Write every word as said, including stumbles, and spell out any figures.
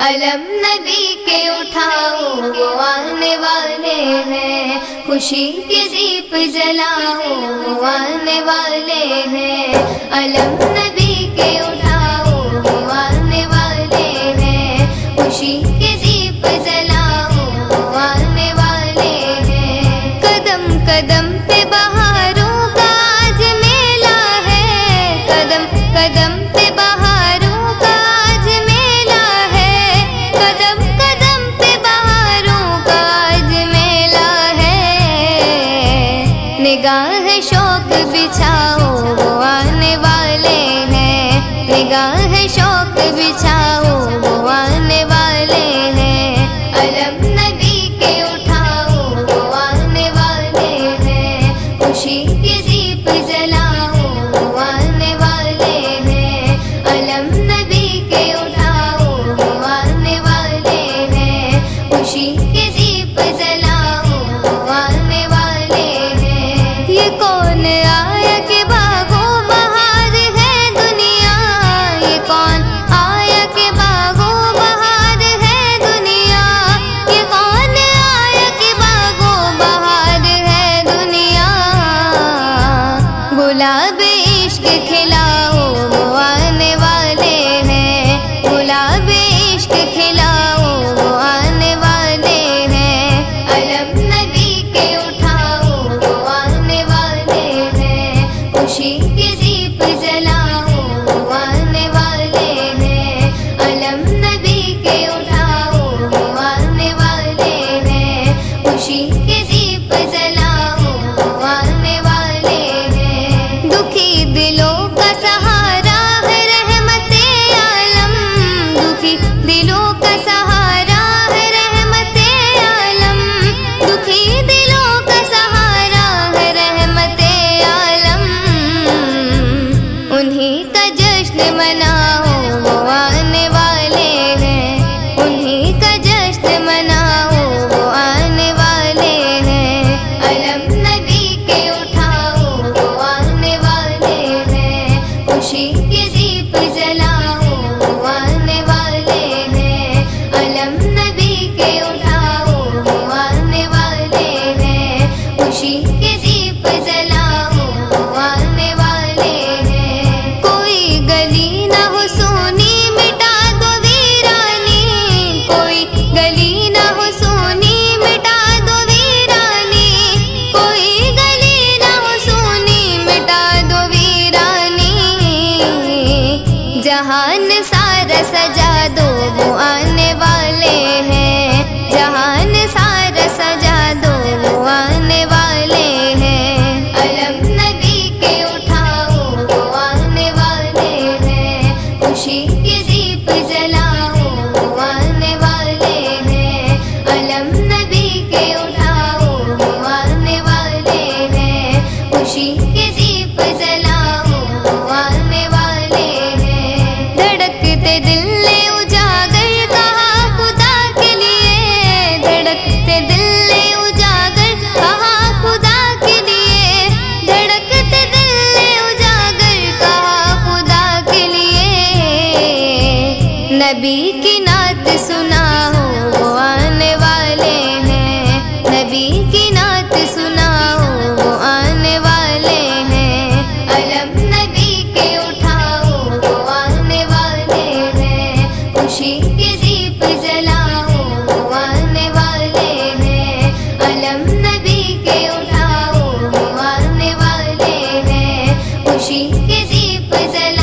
علم نبی کے اٹھاؤ وہ آنے والے ہیں، خوشی کے دیپ جلاؤ وہ آنے والے ہیں۔ علم نبی کے اٹھاؤ وہ آنے والے ہیں، خوشی کے دیپ جلاؤ وہ آنے والے ہیں۔ قدم قدم پہ بہاروں کا آج میلہ ہے، قدم قدم پہ بہاروں کا آج میلہ ہے، قدم قدم پہ بہاروں کا آج میلہ ہے۔ نگاہ شوق بچھاؤ وہ آنے والے ہیں، نگاہ شوق بچھاؤ وہ آنے والے ہیں۔ علم نبی کے اٹھاؤ وہ آنے والے ہیں، خوشی کے دیپ جلاؤ وہ آنے والے ہیں۔ علم نبی کے اٹھاؤ وہ آنے والے ہیں، خوشی کے دیپ جلاؤ وہ آنے والے ہیں۔ یہ کون آیا کہ باغو بہار ہے دنیا، یہ کون آیا کہ باغو بہار ہے دنیا، یہ کون آیا کہ باغو بہار ہے دنیا۔ گلاب عشق کھلاؤ وہ آنے والے ہیں، گلاب عشق کھلاؤ وہ آنے والے ہیں۔ علم نبی کے اٹھاؤ وہ آنے والے ہیں، خوشی کے دیپ جلاؤ وہ آنے والے ہیں۔ علم نبی کے اٹھاؤ وہ آنے والے ہیں، خوشی کے دیپ جلاؤ وہ آنے والے ہیں۔ دکھی دلوں کا سہارا ہے رحمت عالم، دکھی دلوں کا سہارا ہے رحمت عالم، دکھی دلوں کا سہارا ہے رحمت عالم۔ انہیں کا جشن مناؤ وہ آنے والے ہیں، انہیں کا جشن مناؤ وہ آنے والے ہیں۔ علم نبی کے اٹھاؤ وہ آنے والے ہیں، خوشی کے دیپ جلاؤ وہ آنے والے ہیں۔ علم نبی کے اٹھاؤ وہ آنے والے ہیں، خوشی کے دیپ جلاؤ وہ آنے والے ہیں۔ کوئی گلی نہ ہو سونی مٹا دو ویرانی، کوئی گلی نہ ہو سونی مٹا دو ویرانی، کوئی گلی نہ ہو سونی مٹا دو ویرانی۔ جہان سارا سجا دو وہ آنے والے ہیں، جہان سارا سجا دو وہ آنے والے ہیں۔ علم نبی کے اٹھاؤ وہ آنے والے ہیں، خوشی کے دیپ جلاؤ وہ آنے والے ہیں۔ علم نبی کے اٹھاؤ وہ آنے والے ہیں، خوشی کے دیپ جلاؤ وہ آنے والے ہیں۔ دھڑکتے دل نے اجاگر کہا خدا کے لیے، دھڑکتے دل نے اجاگر کہا خدا کے لیے، دھڑکتے دل نے اجاگر کہا خدا کے لیے۔ نبی کی نعت سناؤ وہ آنے والے ہیں، نبی کی نعت سناؤ وہ آنے والے ہیں۔ علم نبی کے اٹھاؤ وہ آنے والے ہیں، خوشی کے دیپ جلاؤ وہ آنے والے ہیں۔ علم نبی کے اٹھاؤ وہ آنے والے ہیں، خوشی کے دیپ جلاؤ